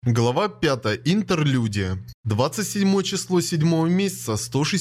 Глава 5. Интерлюдия. 27 число 7 месяца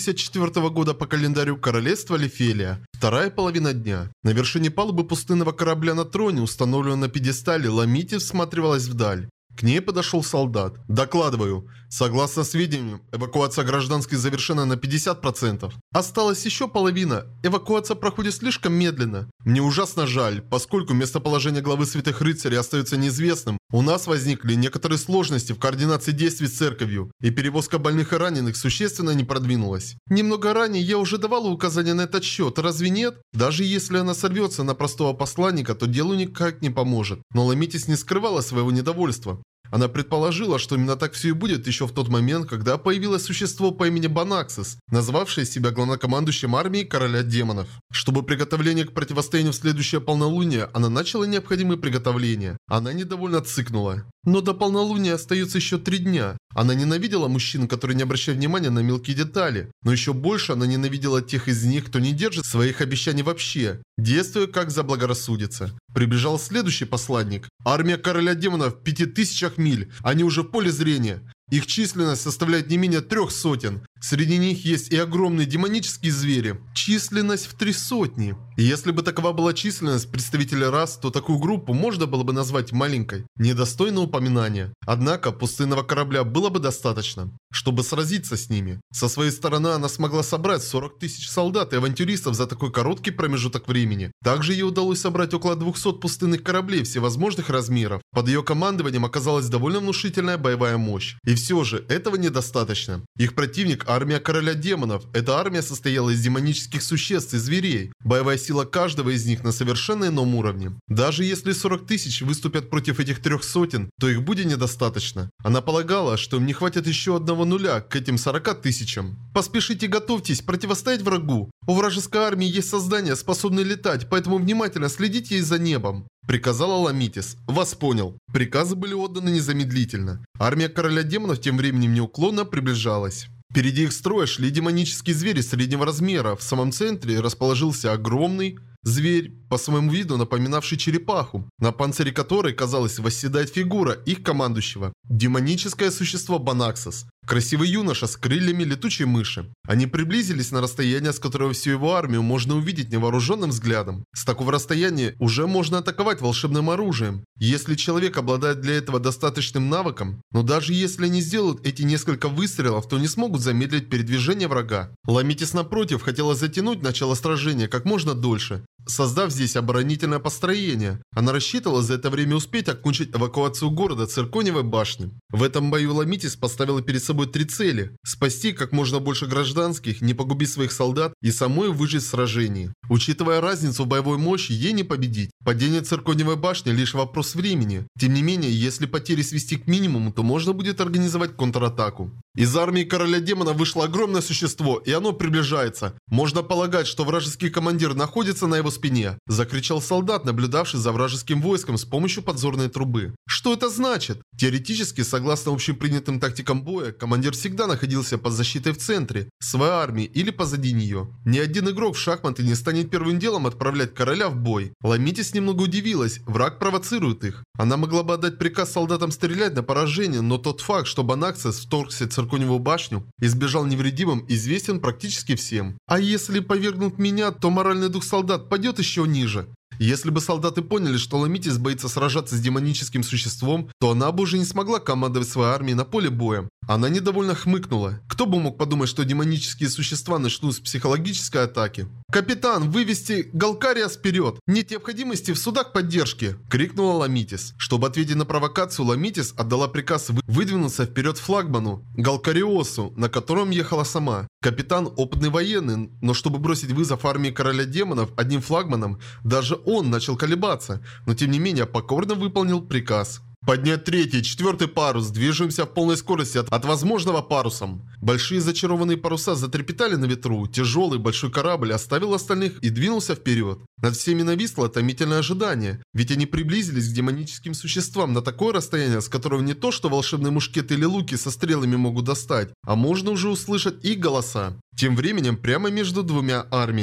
164 года по календарю Королевства Лефелия. Вторая половина дня. На вершине палубы пустынного корабля на троне, установленном на пьедестале, Ламити всматривалась вдаль. К ней подошел солдат. «Докладываю. Согласно сведениям, эвакуация гражданских завершена на 50%. Осталась еще половина. Эвакуация проходит слишком медленно. Мне ужасно жаль, поскольку местоположение главы Святых Рыцарей остается неизвестным. У нас возникли некоторые сложности в координации действий с церковью, и перевозка больных и раненых существенно не продвинулась. Немного ранее я уже давала указания на этот счет, разве нет? Даже если она сорвется на простого посланника, то делу никак не поможет». Но Ламитис не скрывала своего недовольства. Она предположила, что именно так все и будет еще в тот момент, когда появилось существо по имени Банаксис, назвавшее себя главнокомандующим армией короля демонов. Чтобы приготовление к противостоянию в следующее полнолуние, она начала необходимые приготовления. Она недовольно цыкнула. Но до полнолуния остается еще 3 дня. Она ненавидела мужчин, которые не обращают внимания на мелкие детали. Но еще больше она ненавидела тех из них, кто не держит своих обещаний вообще, действуя как заблагорассудится. Приближал следующий посланник. Армия короля демонов в 5000 миль. Они уже в поле зрения. Их численность составляет не менее 300. Среди них есть и огромные демонические звери. Численность в 300. И если бы такова была численность представителей рас, то такую группу можно было бы назвать маленькой, недостойной упоминания. Однако пустынного корабля было бы достаточно, чтобы сразиться с ними. Со своей стороны она смогла собрать 40 000 солдат и авантюристов за такой короткий промежуток времени. Также ей удалось собрать около 200 пустынных кораблей всевозможных размеров. Под ее командованием оказалась довольно внушительная боевая мощь. И все же этого недостаточно. Их противник – армия короля демонов. Эта армия состояла из демонических существ и зверей. Боевая сила каждого из них на совершенно ином уровне. Даже если 40 000 выступят против этих 300, то их будет недостаточно. Она полагала, что им не хватит еще одного нуля к этим 40 000. Поспешите, готовьтесь противостоять врагу. У вражеской армии есть создания, способные летать, поэтому внимательно следите за небом. Приказала Ламитис. Вас понял. Приказы были отданы незамедлительно. Армия короля демонов тем временем неуклонно приближалась. Впереди их строя шли демонические звери среднего размера. В самом центре расположился огромный зверь, по своему виду напоминавший черепаху, на панцире которой, казалось, восседает фигура их командующего. Демоническое существо Банаксис. Красивый юноша с крыльями летучей мыши. Они приблизились на расстояние, с которого всю его армию можно увидеть невооруженным взглядом. С такого расстояния уже можно атаковать волшебным оружием, если человек обладает для этого достаточным навыком. Но даже если они сделают эти несколько выстрелов, то не смогут замедлить передвижение врага. Ламитис, напротив, хотела затянуть начало сражения как можно дольше, создав здесь оборонительное построение. Она рассчитывала за это время успеть окончить эвакуацию города Циркониевой башни. В этом бою Ламитис поставила перед собой 3 цели: спасти как можно больше гражданских, не погубить своих солдат и самой выжить в сражении. Учитывая разницу в боевой мощи, ей не победить. Падение Циркониевой башни лишь вопрос времени. Тем не менее, если потери свести к минимуму, то можно будет организовать контратаку. Из армии короля демона вышло огромное существо, и оно приближается. Можно полагать, что вражеский командир находится на его спине. Закричал солдат, наблюдавший за вражеским войском с помощью подзорной трубы. Что это значит? Теоретически, согласно общепринятым тактикам боя, командир всегда находился под защитой в центре своей армии или позади нее. Ни один игрок в шахматы не станет первым делом отправлять короля в бой. Ламитис немного удивилась, враг провоцирует их. Она могла бы отдать приказ солдатам стрелять на поражение, но тот факт, что Банаксис вторгся в Циркониевую башню и сбежал невредимым, известен практически всем. А если повергнут меня, то моральный дух солдат пойдет еще ниже. Если бы солдаты поняли, что Ламитис боится сражаться с демоническим существом, то она бы уже не смогла командовать своей армией на поле боя. Она недовольно хмыкнула. Кто бы мог подумать, что демонические существа начнут с психологической атаки. «Капитан, вывести Галкариас вперед! Нет необходимости в судах поддержки!» – крикнула Ламитис. Чтобы ответить на провокацию, Ламитис отдала приказ выдвинуться вперед флагману Галкариосу, на котором ехала сама. Капитан опытный военный, но чтобы бросить вызов армии короля демонов одним флагманом, даже он начал колебаться, но тем не менее покорно выполнил приказ. Поднять 3-й и 4-й парус. Движемся в полной скорости от возможного парусом. Большие зачарованные паруса затрепетали на ветру. Тяжелый большой корабль оставил остальных и двинулся вперед. Над всеми нависло томительное ожидание. Ведь они приблизились к демоническим существам на такое расстояние, с которого не то что волшебные мушкеты или луки со стрелами могут достать, а можно уже услышать их голоса. Тем временем прямо между двумя армиями.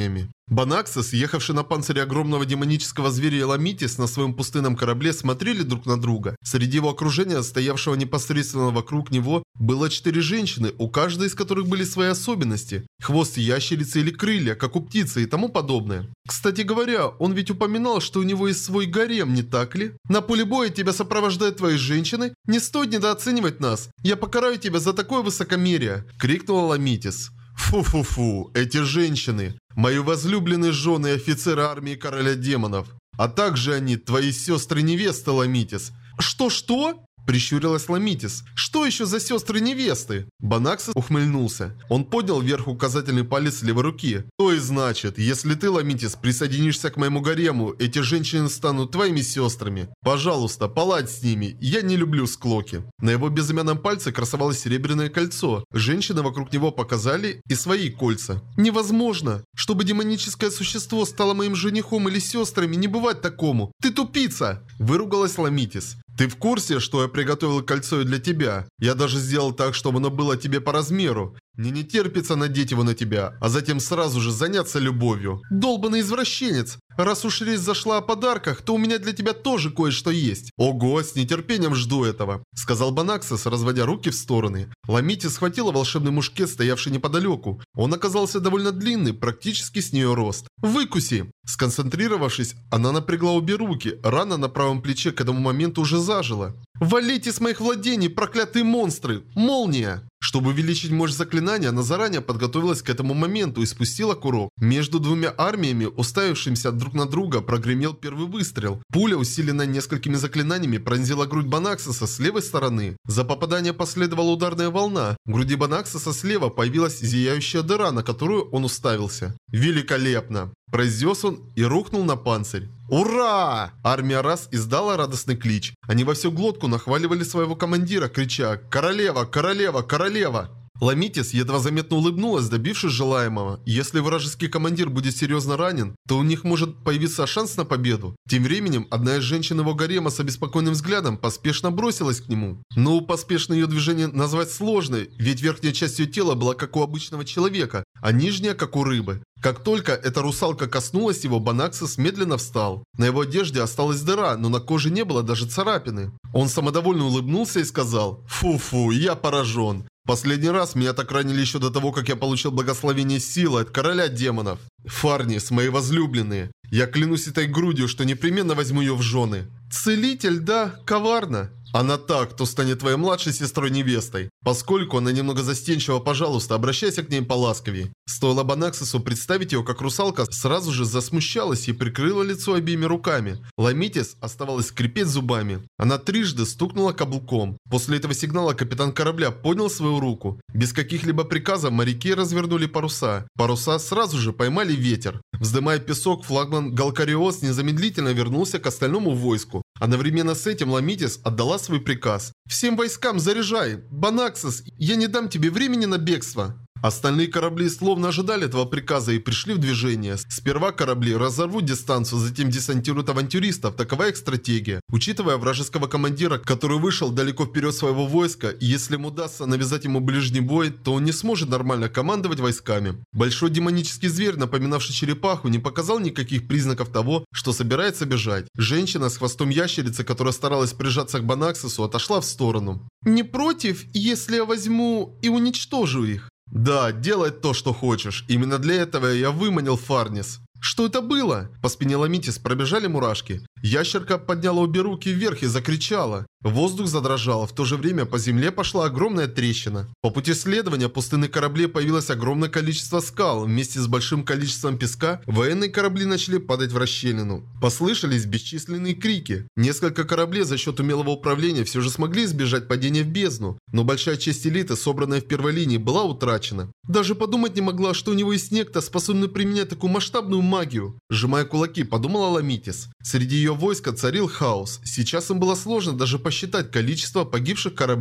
Банаксос, ехавший на панцире огромного демонического зверя, и Ламитис на своем пустынном корабле смотрели друг на друга. Среди его окружения, стоявшего непосредственно вокруг него, было 4 женщины, у каждой из которых были свои особенности. Хвост ящерицы или крылья, как у птицы и тому подобное. Кстати говоря, он ведь упоминал, что у него есть свой гарем, не так ли? На поле боя тебя сопровождают твои женщины? Не стоит недооценивать нас. Я покараю тебя за такое высокомерие, крикнула Ламитис. Фу-фу-фу, эти женщины. Мои возлюбленные жены и офицеры армии короля демонов. А также они, твои сестры-невесты, Ламитис. Что-что? Прищурилась Ламитис. Что еще за сестры-невесты? Банаксос ухмыльнулся. Он поднял вверх указательный палец левой руки. То и значит, если ты, Ламитис, присоединишься к моему гарему, эти женщины станут твоими сестрами. Пожалуйста, поладь с ними. Я не люблю склоки. На его безымянном пальце красовалось серебряное кольцо. Женщины вокруг него показали и свои кольца. Невозможно. Чтобы демоническое существо стало моим женихом или сестрами, не бывать такому. Ты тупица! Выругалась Ламитис. Ты в курсе, что я приготовил кольцо и для тебя? Я даже сделал так, чтобы оно было тебе по размеру. Мне не терпится надеть его на тебя, а затем сразу же заняться любовью. Долбанный извращенец! Раз уж речь зашла о подарках, то у меня для тебя тоже кое-что есть. Ого, с нетерпением жду этого, сказал Банаксос, разводя руки в стороны. Ламитис схватила волшебный мушкет, стоявший неподалеку. Он оказался довольно длинный, практически с нее рост. Выкуси! Сконцентрировавшись, она напрягла обе руки. Рана на правом плече к этому моменту уже зажила. «Валите с моих владений, проклятые монстры! Молния!» Чтобы увеличить мощь заклинания, она заранее подготовилась к этому моменту и спустила курок. Между двумя армиями, уставившимися друг на друга, прогремел первый выстрел. Пуля, усиленная несколькими заклинаниями, пронзила грудь Банаксоса с левой стороны. За попадание последовала ударная волна. В груди Банаксоса слева появилась зияющая дыра, на которую он уставился. «Великолепно!» произнес он и рухнул на панцирь. «Ура!» Армия раз издала радостный клич. Они во всю глотку нахваливали своего командира, крича «Королева! Королева! Королева!». Ламитис едва заметно улыбнулась, добившись желаемого. Если вражеский командир будет серьезно ранен, то у них может появиться шанс на победу. Тем временем, одна из женщин его гарема с обеспокоенным взглядом поспешно бросилась к нему. Но поспешно ее движение назвать сложно, ведь верхняя часть ее тела была как у обычного человека, а нижняя как у рыбы. Как только эта русалка коснулась его, Банаксос медленно встал. На его одежде осталась дыра, но на коже не было даже царапины. Он самодовольно улыбнулся и сказал: «Фу-фу, я поражен. Последний раз меня так ранили еще до того, как я получил благословение силы от короля демонов. Фарнис, мои возлюбленные, я клянусь этой грудью, что непременно возьму ее в жены». «Целитель, да, коварно». «Она та, кто станет твоей младшей сестрой-невестой. Поскольку она немного застенчива, пожалуйста, обращайся к ней поласковее». Стоило Банаксосу представить ее, как русалка сразу же засмущалась и прикрыла лицо обеими руками. Ламитис оставалась скрипеть зубами. Она трижды стукнула каблуком. После этого сигнала капитан корабля поднял свою руку. Без каких-либо приказов моряки развернули паруса. Паруса сразу же поймали ветер. Вздымая песок, флагман Галкариос незамедлительно вернулся к остальному войску. Одновременно с этим Ламитис отдала свой приказ. «Всем войскам заряжай! Банаксос, я не дам тебе времени на бегство!» Остальные корабли словно ожидали этого приказа и пришли в движение. Сперва корабли разорвут дистанцию, затем десантируют авантюристов. Такова их стратегия. Учитывая вражеского командира, который вышел далеко вперед своего войска, и если ему удастся навязать ему ближний бой, то он не сможет нормально командовать войсками. Большой демонический зверь, напоминавший черепаху, не показал никаких признаков того, что собирается бежать. Женщина с хвостом ящерицы, которая старалась прижаться к Банаксосу, отошла в сторону. «Не против, если я возьму и уничтожу их?» «Да, делай то, что хочешь. Именно для этого я выманил Фарнис». «Что это было?» По спине Ламитис пробежали мурашки. Ящерка подняла обе руки вверх и закричала. Воздух задрожал, в то же время по земле пошла огромная трещина. По пути следования пустынных кораблей появилось огромное количество скал. Вместе с большим количеством песка военные корабли начали падать в расщелину. Послышались бесчисленные крики. Несколько кораблей за счет умелого управления все же смогли избежать падения в бездну. Но большая часть элиты, собранная в первой линии, была утрачена. Даже подумать не могла, что у него есть некто, способный применять такую масштабную магию. Сжимая кулаки, подумала Ламитис. Среди ее войска царил хаос. Сейчас им было сложно даже посчитать количество погибших кораблей.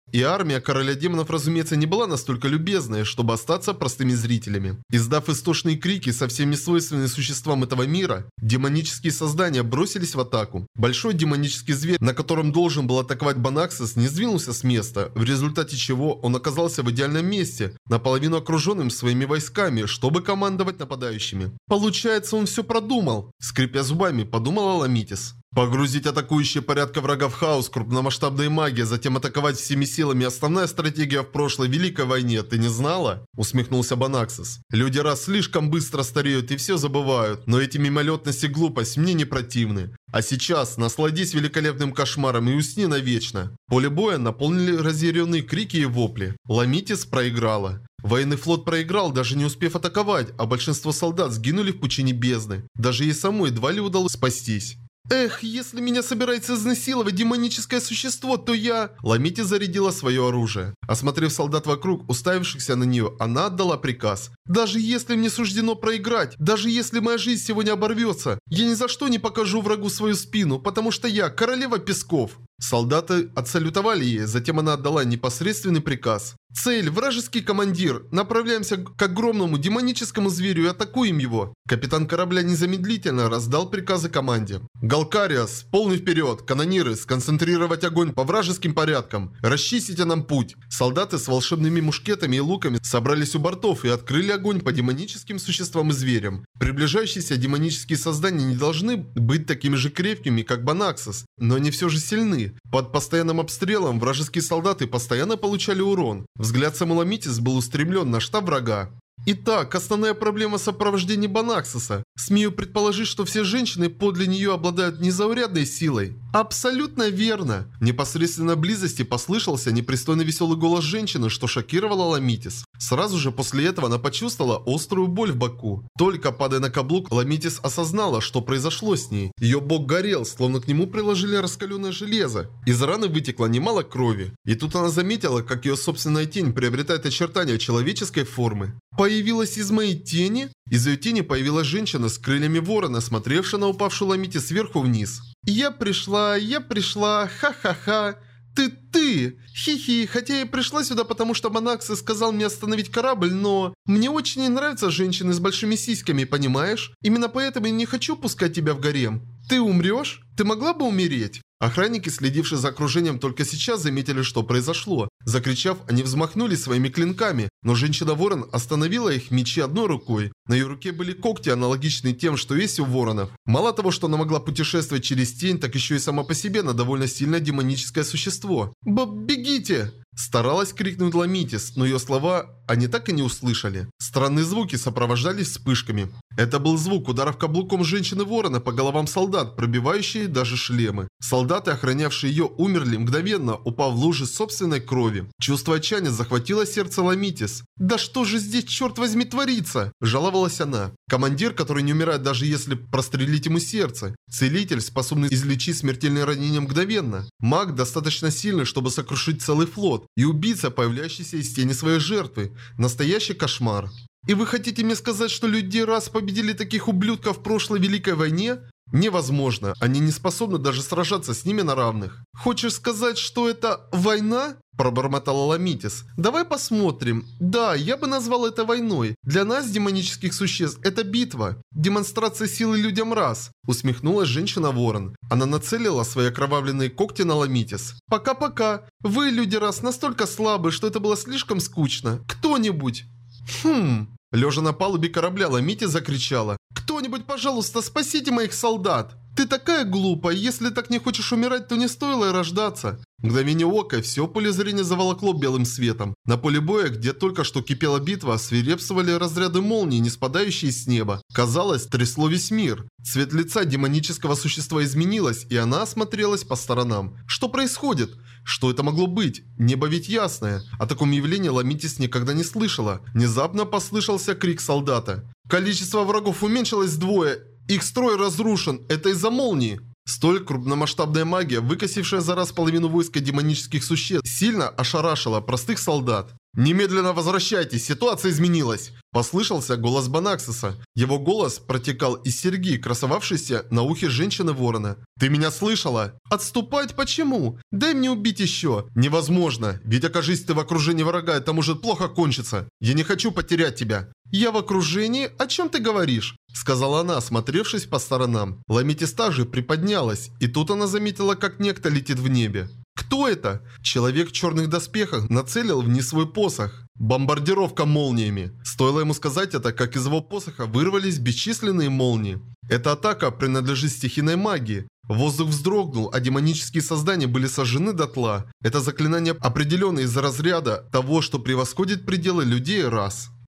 И армия короля демонов, разумеется, не была настолько любезной, чтобы остаться простыми зрителями. Издав истошные крики, совсем не свойственные существам этого мира, демонические создания бросились в атаку. Большой демонический зверь, на котором должен был атаковать Банаксис, не сдвинулся с места, в результате чего он оказался в идеальном месте, наполовину окруженным своими войсками, чтобы командовать нападающими. Получается, он все продумал, скрипя зубами, подумала Ламитис. Погрузить атакующие порядка врага в хаос, крупномасштабная магия, затем атаковать всеми силами – основная стратегия в прошлой Великой войне, ты не знала? Усмехнулся Банаксис. Люди раз слишком быстро стареют и все забывают, но эти мимолетность и глупость мне не противны. А сейчас насладись великолепным кошмаром и усни навечно. Поле боя наполнили разъяренные крики и вопли. Ламитис проиграла. Военный флот проиграл, даже не успев атаковать, а большинство солдат сгинули в пучине бездны. Даже ей самой едва ли удалось спастись. Эх, если меня собирается изнасиловать демоническое существо, то я... Ламитис зарядила свое оружие. Осмотрев солдат вокруг, уставившихся на нее, она отдала приказ. Даже если мне суждено проиграть, даже если моя жизнь сегодня оборвется, я ни за что не покажу врагу свою спину, потому что я королева песков. Солдаты отсалютовали ей, затем она отдала непосредственный приказ. Цель – вражеский командир. Направляемся к огромному демоническому зверю и атакуем его. Капитан корабля незамедлительно раздал приказы команде. Галкариас, полный вперед. Канониры, сконцентрировать огонь по вражеским порядкам. Расчистите нам путь. Солдаты с волшебными мушкетами и луками собрались у бортов и открыли огонь по демоническим существам и зверям. Приближающиеся демонические создания не должны быть такими же крепкими, как Банаксис, но они все же сильны. Под постоянным обстрелом вражеские солдаты постоянно получали урон. Взгляд самой Ламитис был устремлен на штаб врага. Итак, основная проблема сопровождения Банаксиса. Смею предположить, что все женщины подле нее обладают незаурядной силой. Абсолютно верно. В непосредственной близости послышался непристойно веселый голос женщины, что шокировало Ламитис. Сразу же после этого она почувствовала острую боль в боку. Только падая на каблук, Ламитис осознала, что произошло с ней. Ее бок горел, словно к нему приложили раскаленное железо. Из раны вытекло немало крови. И тут она заметила, как ее собственная тень приобретает очертания человеческой формы. Появилась из моей тени? Из ее тени появилась женщина с крыльями ворона, смотревшая на упавшую Ламитис сверху вниз. Я пришла, ха-ха-ха. Ты! Хи-хи, хотя я пришла сюда, потому что Банаксис сказал мне остановить корабль, но... Мне очень не нравятся женщины с большими сиськами, понимаешь? Именно поэтому я не хочу пускать тебя в гарем. Ты умрешь? Ты могла бы умереть? Охранники, следившие за окружением, только сейчас заметили, что произошло. Закричав, они взмахнули своими клинками, но женщина-ворон остановила их мечи одной рукой. На ее руке были когти, аналогичные тем, что есть у воронов. Мало того, что она могла путешествовать через тень, так еще и сама по себе она довольно сильное демоническое существо. «Бегите!» Старалась крикнуть Ламитис, но ее слова они так и не услышали. Странные звуки сопровождались вспышками. Это был звук ударов каблуком женщины-ворона по головам солдат, пробивающие даже шлемы. Солдаты, охранявшие ее, умерли мгновенно, упав в лужи собственной крови. Чувство отчаяния захватило сердце Ламитис. «Да что же здесь, черт возьми, творится?» – жаловалась она. Командир, который не умирает даже если прострелить ему сердце. Целитель, способный излечить смертельное ранение мгновенно. Маг достаточно сильный, чтобы сокрушить целый флот. И убийца, появляющийся из тени своей жертвы. Настоящий кошмар. И вы хотите мне сказать, что люди раз победили таких ублюдков в прошлой Великой войне? Невозможно. Они не способны даже сражаться с ними на равных. Хочешь сказать, что это война? Пробормотала Ламитис. Давай посмотрим. Да, я бы назвал это войной. Для нас, демонических существ, это битва. Демонстрация силы людям раз. Усмехнулась женщина-ворон. Она нацелила свои окровавленные когти на Ламитис. Пока-пока. Вы, люди раз, настолько слабы, что это было слишком скучно. Кто-нибудь? Лежа на палубе корабля, Ламитис закричала. «Кто-нибудь, пожалуйста, спасите моих солдат!» «Ты такая глупая, если так не хочешь умирать, то не стоило и рождаться». В мгновение ока все поле зрения заволокло белым светом. На поле боя, где только что кипела битва, свирепствовали разряды молний, не спадающие с неба. Казалось, трясло весь мир. Цвет лица демонического существа изменилось, и она осмотрелась по сторонам. Что происходит? Что это могло быть? Небо ведь ясное. О таком явлении Ламитис никогда не слышала. Внезапно послышался крик солдата. Количество врагов уменьшилось вдвое. Их строй разрушен. Это из-за молнии. Столь крупномасштабная магия, выкосившая за раз половину войска демонических существ, сильно ошарашила простых солдат. «Немедленно возвращайтесь, ситуация изменилась!» Послышался голос Банаксиса. Его голос протекал из серьги, красовавшейся на ухе женщины-ворона. «Ты меня слышала?» «Отступать почему? Дай мне убить еще!» «Невозможно, ведь окажись ты в окружении врага, это может плохо кончиться. Я не хочу потерять тебя». «Я в окружении? О чем ты говоришь?» Сказала она, осмотревшись по сторонам. Ламетиста же приподнялась, и тут она заметила, как некто летит в небе. «Кто это?» Человек в черных доспехах нацелил вниз свой посох. Бомбардировка молниями. Стоило ему сказать это, как из его посоха вырвались бесчисленные молнии. Эта атака принадлежит стихийной магии. Воздух вздрогнул, а демонические создания были сожжены дотла. Это заклинание определено из разряда того, что превосходит пределы людей и рас.